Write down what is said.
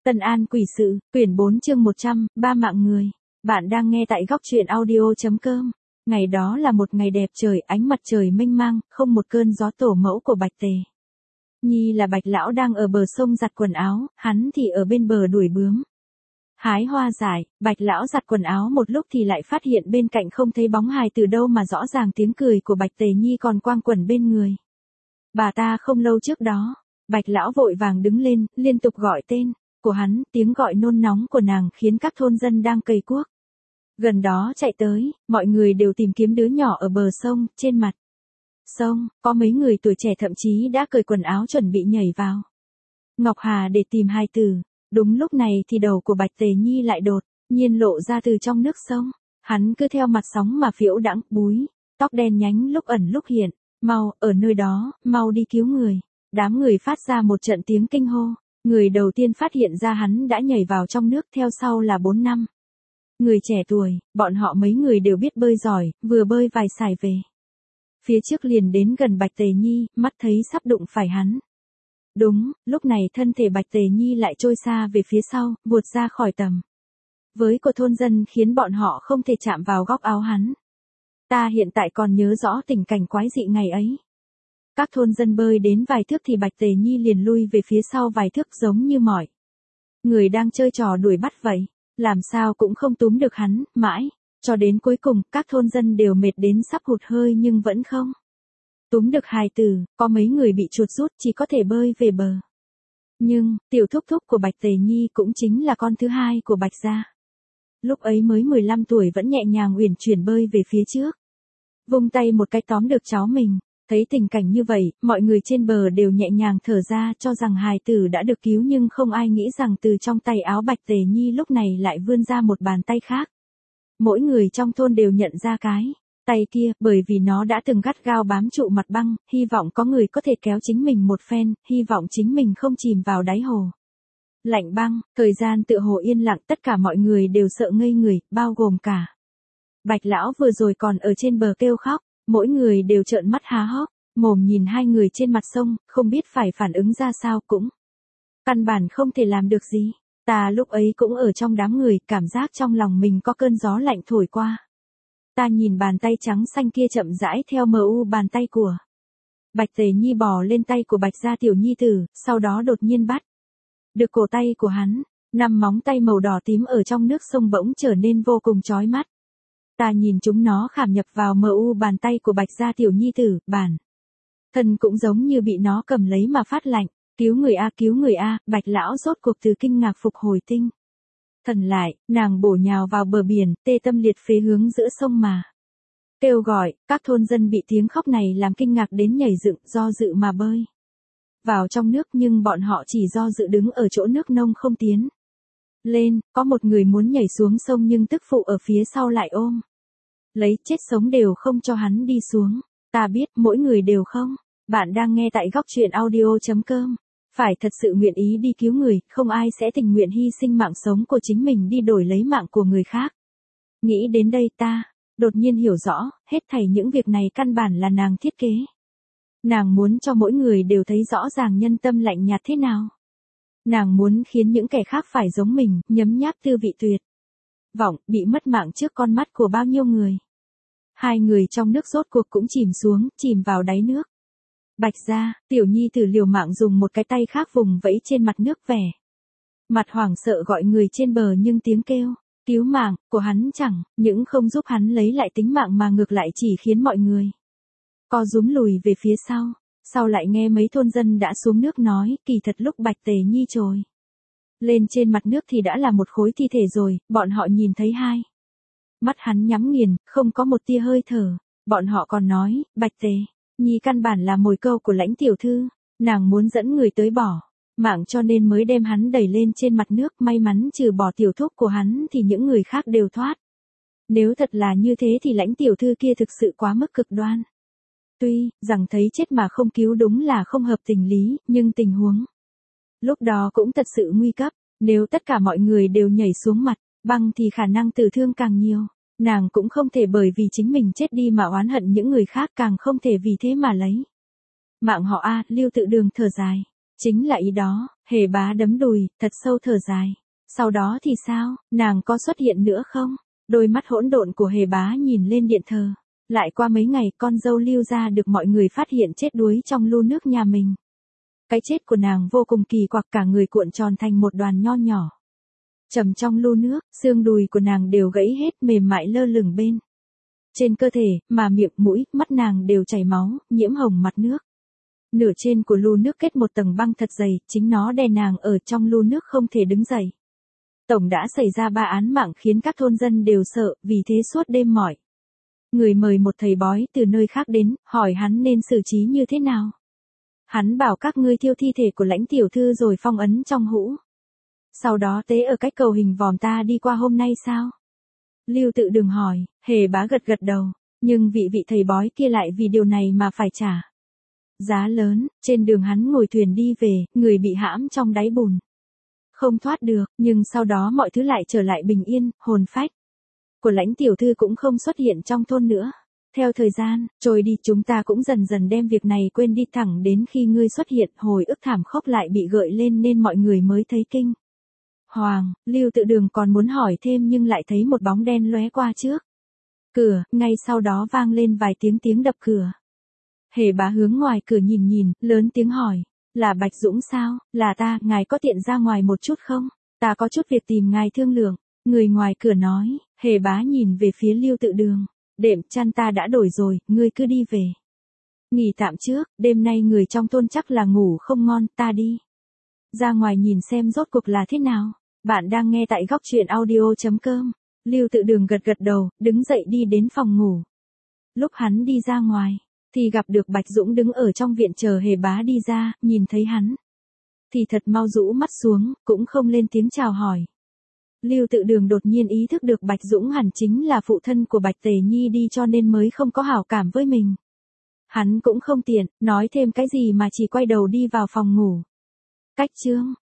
Tân An quỷ sự, quyển 4 chương 100, ba mạng người. Bạn đang nghe tại góc truyện audio.com. Ngày đó là một ngày đẹp trời, ánh mặt trời mênh mang, không một cơn gió tổ mẫu của Bạch Tề. Nhi là Bạch lão đang ở bờ sông giặt quần áo, hắn thì ở bên bờ đuổi bướm. Hái hoa dại, Bạch lão giặt quần áo một lúc thì lại phát hiện bên cạnh không thấy bóng hài từ đâu mà rõ ràng tiếng cười của Bạch Tề Nhi còn quang quẩn bên người. Bà ta không lâu trước đó, Bạch lão vội vàng đứng lên, liên tục gọi tên của hắn, tiếng gọi nôn nóng của nàng khiến các thôn dân đang cày cuốc gần đó chạy tới, mọi người đều tìm kiếm đứa nhỏ ở bờ sông, trên mặt sông, có mấy người tuổi trẻ thậm chí đã cởi quần áo chuẩn bị nhảy vào Ngọc Hà để tìm hài tử. Đúng lúc này thì đầu của Bạch Tề Nhi lại đột nhiên lộ ra từ trong nước sông, hắn cứ theo mặt sóng mà phiễu đãng, búi tóc đen nhánh lúc ẩn lúc hiện, mau, ở nơi đó, mau đi cứu người. Đám người phát ra một trận tiếng kinh hô. Người đầu tiên phát hiện ra hắn đã nhảy vào trong nước, theo sau là 4 năm. Người trẻ tuổi, bọn họ mấy người đều biết bơi giỏi, vừa bơi vài sải về. Phía trước liền đến gần Bạch Tề Nhi, mắt thấy sắp đụng phải hắn. Đúng, lúc này thân thể Bạch Tề Nhi lại trôi xa về phía sau, vụt ra khỏi tầm với của thôn dân khiến bọn họ không thể chạm vào góc áo hắn. Ta hiện tại còn nhớ rõ tình cảnh quái dị ngày ấy. Các thôn dân bơi đến vài thước thì Bạch Tề Nhi liền lui về phía sau vài thước, giống như mọi người đang chơi trò đuổi bắt vậy, làm sao cũng không túm được hắn, mãi cho đến cuối cùng các thôn dân đều mệt đến sắp hụt hơi nhưng vẫn không túm được hài tử, có mấy người bị chuột rút chỉ có thể bơi về bờ. Nhưng, tiểu thúc thúc của Bạch Tề Nhi cũng chính là con thứ hai của Bạch gia. Lúc ấy mới 15 tuổi vẫn nhẹ nhàng uyển chuyển bơi về phía trước. Vung tay một cái tóm được cháu mình. Thấy tình cảnh như vậy, mọi người trên bờ đều nhẹ nhàng thở ra, cho rằng hài tử đã được cứu, nhưng không ai nghĩ rằng từ trong tay áo Bạch Tề Nhi lúc này lại vươn ra một bàn tay khác. Mỗi người trong thôn đều nhận ra cái tay kia, bởi vì nó đã từng gắt gao bám trụ mặt băng, hy vọng có người có thể kéo chính mình một phen, hy vọng chính mình không chìm vào đáy hồ lạnh băng. Thời gian tựa hồ yên lặng, tất cả mọi người đều sợ ngây người, bao gồm cả Bạch lão vừa rồi còn ở trên bờ kêu khóc. Mỗi người đều trợn mắt há hốc mồm nhìn hai người trên mặt sông, không biết phải phản ứng ra sao, cũng căn bản không thể làm được gì. Ta lúc ấy cũng ở trong đám người, cảm giác trong lòng mình có cơn gió lạnh thổi qua. Ta nhìn bàn tay trắng xanh kia chậm rãi theo bàn tay của Bạch Tề Nhi bò lên tay của Bạch gia tiểu nhi tử, sau đó đột nhiên bắt được cổ tay của hắn. 5 móng tay màu đỏ tím ở trong nước sông bỗng trở nên vô cùng chói mắt. Ta nhìn chúng nó khảm nhập vào bàn tay của Bạch gia tiểu nhi tử, bản thân cũng giống như bị nó cầm lấy mà phát lạnh. Cứu người a, cứu người a, Bạch lão rốt cuộc từ kinh ngạc phục hồi tinh thần lại, nàng bổ nhào vào bờ biển, tê tâm liệt phế hướng giữa sông mà kêu gọi. Các thôn dân bị tiếng khóc này làm kinh ngạc đến nhảy dựng, do dự mà bơi vào trong nước, nhưng bọn họ chỉ do dự đứng ở chỗ nước nông không tiến lên. Có một người muốn nhảy xuống sông nhưng tức phụ ở phía sau lại ôm lấy, chết sống đều không cho hắn đi xuống. Ta biết, mỗi người đều không. Bạn đang nghe tại góc truyện audio.com. Phải thật sự nguyện ý đi cứu người, không ai sẽ tình nguyện hy sinh mạng sống của chính mình đi đổi lấy mạng của người khác. Nghĩ đến đây ta đột nhiên hiểu rõ, hết thảy những việc này căn bản là nàng thiết kế. Nàng muốn cho mỗi người đều thấy rõ ràng nhân tâm lạnh nhạt thế nào. Nàng muốn khiến những kẻ khác phải giống mình, nhấm nháp tư vị tuyệt vọng, bị mất mạng trước con mắt của bao nhiêu người. Hai người trong nước rốt cuộc cũng chìm xuống, chìm vào đáy nước. Bạch gia, tiểu nhi tử liều mạng dùng một cái tay khác vùng vẫy trên mặt nước, vẻ mặt hoảng sợ gọi người trên bờ, nhưng tiếng kêu cứu mạng của hắn chẳng những không giúp hắn lấy lại tính mạng mà ngược lại chỉ khiến mọi người co rúm lùi về phía sau. Sau lại nghe mấy thôn dân đã xuống nước nói, kỳ thật lúc Bạch Tề Nhi trồi lên trên mặt nước thì đã là một khối thi thể rồi. Bọn họ nhìn thấy hai mắt hắn nhắm nghiền, không có một tia hơi thở. Bọn họ còn nói, Bạch Tề Nhi căn bản là mồi câu của Lãnh tiểu thư, nàng muốn dẫn người tới bỏ mạng cho nên mới đem hắn đẩy lên trên mặt nước. May mắn trừ bỏ tiểu thúc của hắn thì những người khác đều thoát. Nếu thật là như thế thì Lãnh tiểu thư kia thực sự quá mức cực đoan. Tuy rằng thấy chết mà không cứu đúng là không hợp tình lý, nhưng tình huống lúc đó cũng thật sự nguy cấp. Nếu tất cả mọi người đều nhảy xuống mặt băng thì khả năng tử thương càng nhiều. Nàng cũng không thể bởi vì chính mình chết đi mà oán hận những người khác, càng không thể vì thế mà lấy mạng họ a. Lưu Tự Đường thở dài. Chính là ý đó, Hề Bá đấm đùi, thật sâu thở dài. Sau đó thì sao, nàng có xuất hiện nữa không? Đôi mắt hỗn độn của Hề Bá nhìn lên điện thờ. Lại qua mấy ngày con dâu Lưu gia được mọi người phát hiện chết đuối trong lu nước nhà mình. Cái chết của nàng vô cùng kỳ quặc, cả người cuộn tròn thành một đoàn nho nhỏ. Trầm trong lu nước, xương đùi của nàng đều gãy hết, mềm mại lơ lửng bên trên cơ thể, mà miệng, mũi, mắt nàng đều chảy máu, nhiễm hồng mặt nước. Nửa trên của lu nước kết một tầng băng thật dày, chính nó đè nàng ở trong lu nước không thể đứng dậy. Tổng đã xảy ra 3 án mạng khiến các thôn dân đều sợ, vì thế suốt đêm mỏi. Người mời một thầy bói từ nơi khác đến, hỏi hắn nên xử trí như thế nào. Hắn bảo các ngươi thiêu thi thể của Lãnh tiểu thư rồi phong ấn trong hũ. Sau đó tế ở cách cầu hình vòm ta đi qua hôm nay sao? Lưu Tự Đường hỏi, Hề Bá gật gật đầu, nhưng vị thầy bói kia lại vì điều này mà phải trả giá lớn. Trên đường hắn ngồi thuyền đi về, người bị hãm trong đáy bùn. Không thoát được, nhưng sau đó mọi thứ lại trở lại bình yên, hồn phách của Lãnh tiểu thư cũng không xuất hiện trong thôn nữa. Theo thời gian trôi đi, chúng ta cũng dần dần đem việc này quên đi, thẳng đến khi ngươi xuất hiện, hồi ức thảm khốc lại bị gợi lên nên mọi người mới thấy kinh hoàng. Lưu Tự Đường còn muốn hỏi thêm nhưng lại thấy một bóng đen lóe qua trước cửa, ngay sau đó vang lên vài tiếng đập cửa. Hề Bá hướng ngoài cửa nhìn, lớn tiếng hỏi, là Bạch Dũng sao? Là ta, ngài có tiện ra ngoài một chút không? Ta có chút việc tìm ngài thương lượng. Người ngoài cửa nói. Hề Bá nhìn về phía Lưu Tự Đường, đệm chăn ta đã đổi rồi, ngươi cứ đi về nghỉ tạm trước, đêm nay người trong thôn chắc là ngủ không ngon, ta đi ra ngoài nhìn xem rốt cuộc là thế nào. Bạn đang nghe tại góc truyện audio.com. Lưu Tự Đường gật gật đầu, đứng dậy đi đến phòng ngủ. Lúc hắn đi ra ngoài thì gặp được Bạch Dũng đứng ở trong viện chờ Hề Bá đi ra, nhìn thấy hắn thì thật mau rũ mắt xuống, cũng không lên tiếng chào hỏi. Lưu Tự Đường đột nhiên ý thức được Bạch Dũng hẳn chính là phụ thân của Bạch Tề Nhi đi, cho nên mới không có hảo cảm với mình. Hắn cũng không tiện nói thêm cái gì mà chỉ quay đầu đi vào phòng ngủ. Cách chương